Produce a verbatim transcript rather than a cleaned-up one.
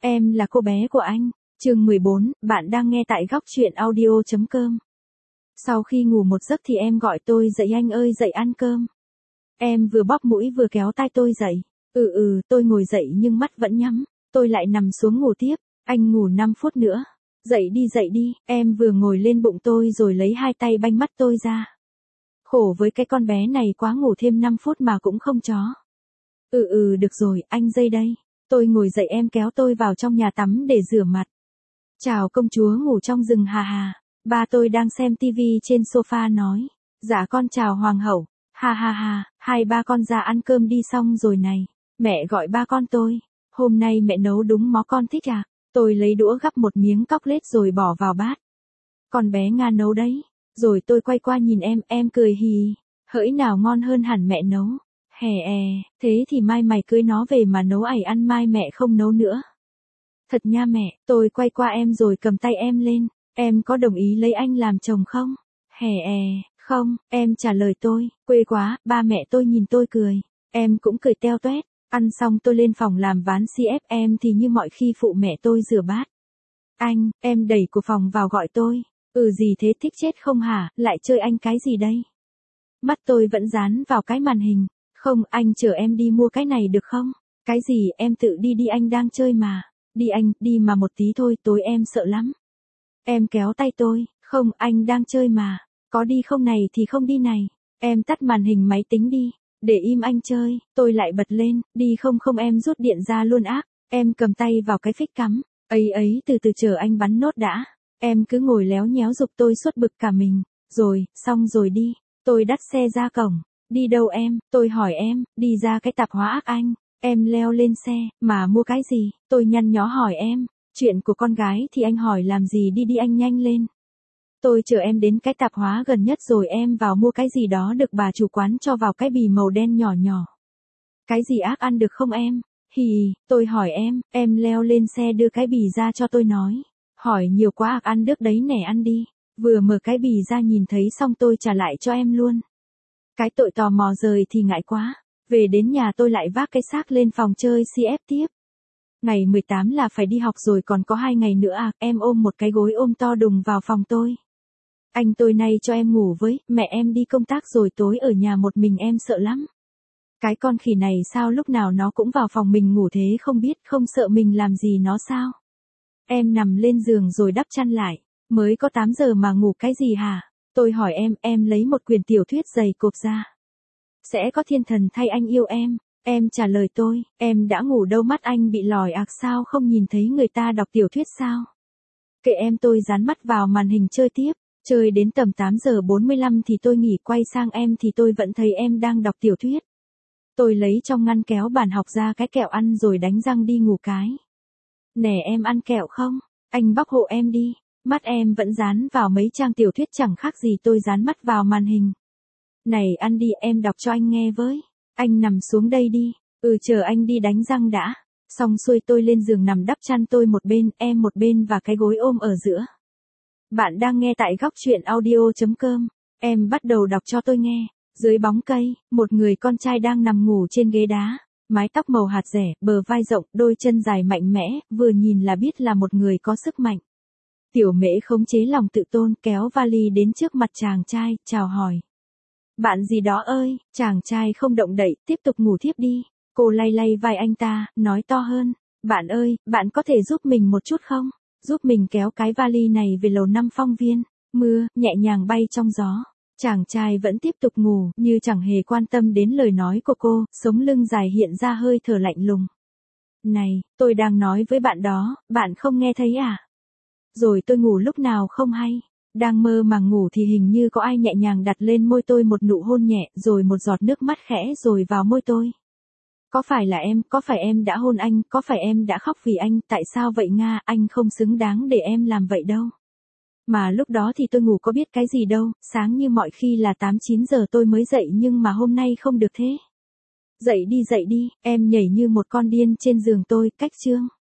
Em là cô bé của anh. Chương mười bốn, bạn đang nghe tại góc truyện audio chấm com. Sau khi ngủ một giấc thì em gọi tôi dậy, anh ơi dậy ăn cơm. Em vừa bóp mũi vừa kéo tai tôi dậy. Ừ ừ, tôi ngồi dậy nhưng mắt vẫn nhắm. Tôi lại nằm xuống ngủ tiếp. Anh ngủ năm phút nữa. Dậy đi dậy đi, em vừa ngồi lên bụng tôi rồi lấy hai tay banh mắt tôi ra. Khổ với cái con bé này quá, ngủ thêm năm phút mà cũng không chó. Ừ ừ được rồi, anh dây đây. Tôi ngồi dậy, em kéo tôi vào trong nhà tắm để rửa mặt. Chào công chúa ngủ trong rừng hà hà. Ba tôi đang xem tivi trên sofa nói. Dạ con chào hoàng hậu. Ha ha ha, hai ba con ra ăn cơm đi xong rồi này. Mẹ gọi ba con tôi. Hôm nay mẹ nấu đúng món con thích à? Tôi lấy đũa gắp một miếng cóc lết rồi bỏ vào bát. Con bé Nga nấu đấy. Rồi tôi quay qua nhìn em, em cười hì. Hỡi nào ngon hơn hẳn mẹ nấu. Hè è, thế thì mai mày cưới nó về mà nấu ẩy ăn, mai mẹ không nấu nữa. Thật nha mẹ, tôi quay qua em rồi cầm tay em lên. Em có đồng ý lấy anh làm chồng không? Hè è, không, em trả lời tôi. Quê quá, ba mẹ tôi nhìn tôi cười. Em cũng cười teo toét. Ăn xong tôi lên phòng làm ván xê ép, em thì như mọi khi phụ mẹ tôi rửa bát. Anh, em đẩy cửa phòng vào gọi tôi. Ừ gì thế, thích chết không hả, lại chơi anh cái gì đây? Mắt tôi vẫn dán vào cái màn hình. Không, anh chờ em đi mua cái này được không? Cái gì, em tự đi đi, anh đang chơi mà. Đi anh, đi mà một tí thôi, tối em sợ lắm. Em kéo tay tôi, không, anh đang chơi mà. Có đi không này thì không đi này. Em tắt màn hình máy tính đi. Để im anh chơi, tôi lại bật lên, đi không không em rút điện ra luôn ác. Em cầm tay vào cái phích cắm. Ấy ấy, từ từ chờ anh bắn nốt đã. Em cứ ngồi léo nhéo giục tôi suốt bực cả mình. Rồi, xong rồi đi. Tôi dắt xe ra cổng. Đi đâu em? Tôi hỏi em. Đi ra cái tạp hóa ác anh. Em leo lên xe, mà mua cái gì? Tôi nhăn nhó hỏi em. Chuyện của con gái thì anh hỏi làm gì, đi đi anh nhanh lên. Tôi chờ em đến cái tạp hóa gần nhất rồi em vào mua cái gì đó được bà chủ quán cho vào cái bì màu đen nhỏ nhỏ. Cái gì ác ăn được không em? Hì, tôi hỏi em, em leo lên xe đưa cái bì ra cho tôi nói. Hỏi nhiều quá ác ăn được đấy nè, ăn đi. Vừa mở cái bì ra nhìn thấy xong tôi trả lại cho em luôn. Cái tội tò mò rời thì ngại quá. Về đến nhà tôi lại vác cái xác lên phòng chơi xê ép tiếp. Ngày mười tám là phải đi học rồi, còn có hai ngày nữa à, em ôm một cái gối ôm to đùng vào phòng tôi. Anh tôi nay cho em ngủ với, mẹ em đi công tác rồi tối ở nhà một mình em sợ lắm. Cái con khỉ này sao lúc nào nó cũng vào phòng mình ngủ thế không biết, không sợ mình làm gì nó sao? Em nằm lên giường rồi đắp chăn lại, mới có tám giờ mà ngủ cái gì hả? Tôi hỏi em, em lấy một quyển tiểu thuyết dày cộp ra. Sẽ có thiên thần thay anh yêu em. Em trả lời tôi, em đã ngủ đâu, mắt anh bị lòi ạc sao không nhìn thấy người ta đọc tiểu thuyết sao? Kệ em, tôi dán mắt vào màn hình chơi tiếp. Chơi đến tầm tám giờ bốn mươi lăm thì tôi nghỉ, quay sang em thì tôi vẫn thấy em đang đọc tiểu thuyết. Tôi lấy trong ngăn kéo bàn học ra cái kẹo ăn rồi đánh răng đi ngủ cái. Nè em ăn kẹo không? Anh bóc hộ em đi. Mắt em vẫn dán vào mấy trang tiểu thuyết chẳng khác gì tôi dán mắt vào màn hình. Này ăn đi, em đọc cho anh nghe với. Anh nằm xuống đây đi. Ừ chờ anh đi đánh răng đã. Xong xuôi tôi lên giường nằm đắp chăn, tôi một bên, em một bên và cái gối ôm ở giữa. Bạn đang nghe tại góc truyện audio chấm com. Em bắt đầu đọc cho tôi nghe. Dưới bóng cây, một người con trai đang nằm ngủ trên ghế đá. Mái tóc màu hạt rẻ, bờ vai rộng, đôi chân dài mạnh mẽ, vừa nhìn là biết là một người có sức mạnh. Tiểu Mễ khống chế lòng tự tôn, kéo vali đến trước mặt chàng trai, chào hỏi. Bạn gì đó ơi, chàng trai không động đậy, tiếp tục ngủ thiếp đi. Cô lay lay vai anh ta, nói to hơn. Bạn ơi, bạn có thể giúp mình một chút không? Giúp mình kéo cái vali này về lầu năm Phong Viên. Mưa, nhẹ nhàng bay trong gió. Chàng trai vẫn tiếp tục ngủ, như chẳng hề quan tâm đến lời nói của cô, sống lưng dài hiện ra hơi thở lạnh lùng. Này, tôi đang nói với bạn đó, bạn không nghe thấy à? Rồi tôi ngủ lúc nào không hay. Đang mơ màng ngủ thì hình như có ai nhẹ nhàng đặt lên môi tôi một nụ hôn nhẹ, rồi một giọt nước mắt khẽ rồi vào môi tôi. Có phải là em, có phải em đã hôn anh, có phải em đã khóc vì anh, tại sao vậy Nga, anh không xứng đáng để em làm vậy đâu. Mà lúc đó thì tôi ngủ có biết cái gì đâu, sáng như mọi khi là tám chín giờ tôi mới dậy nhưng mà hôm nay không được thế. Dậy đi dậy đi, em nhảy như một con điên trên giường tôi, cách chương.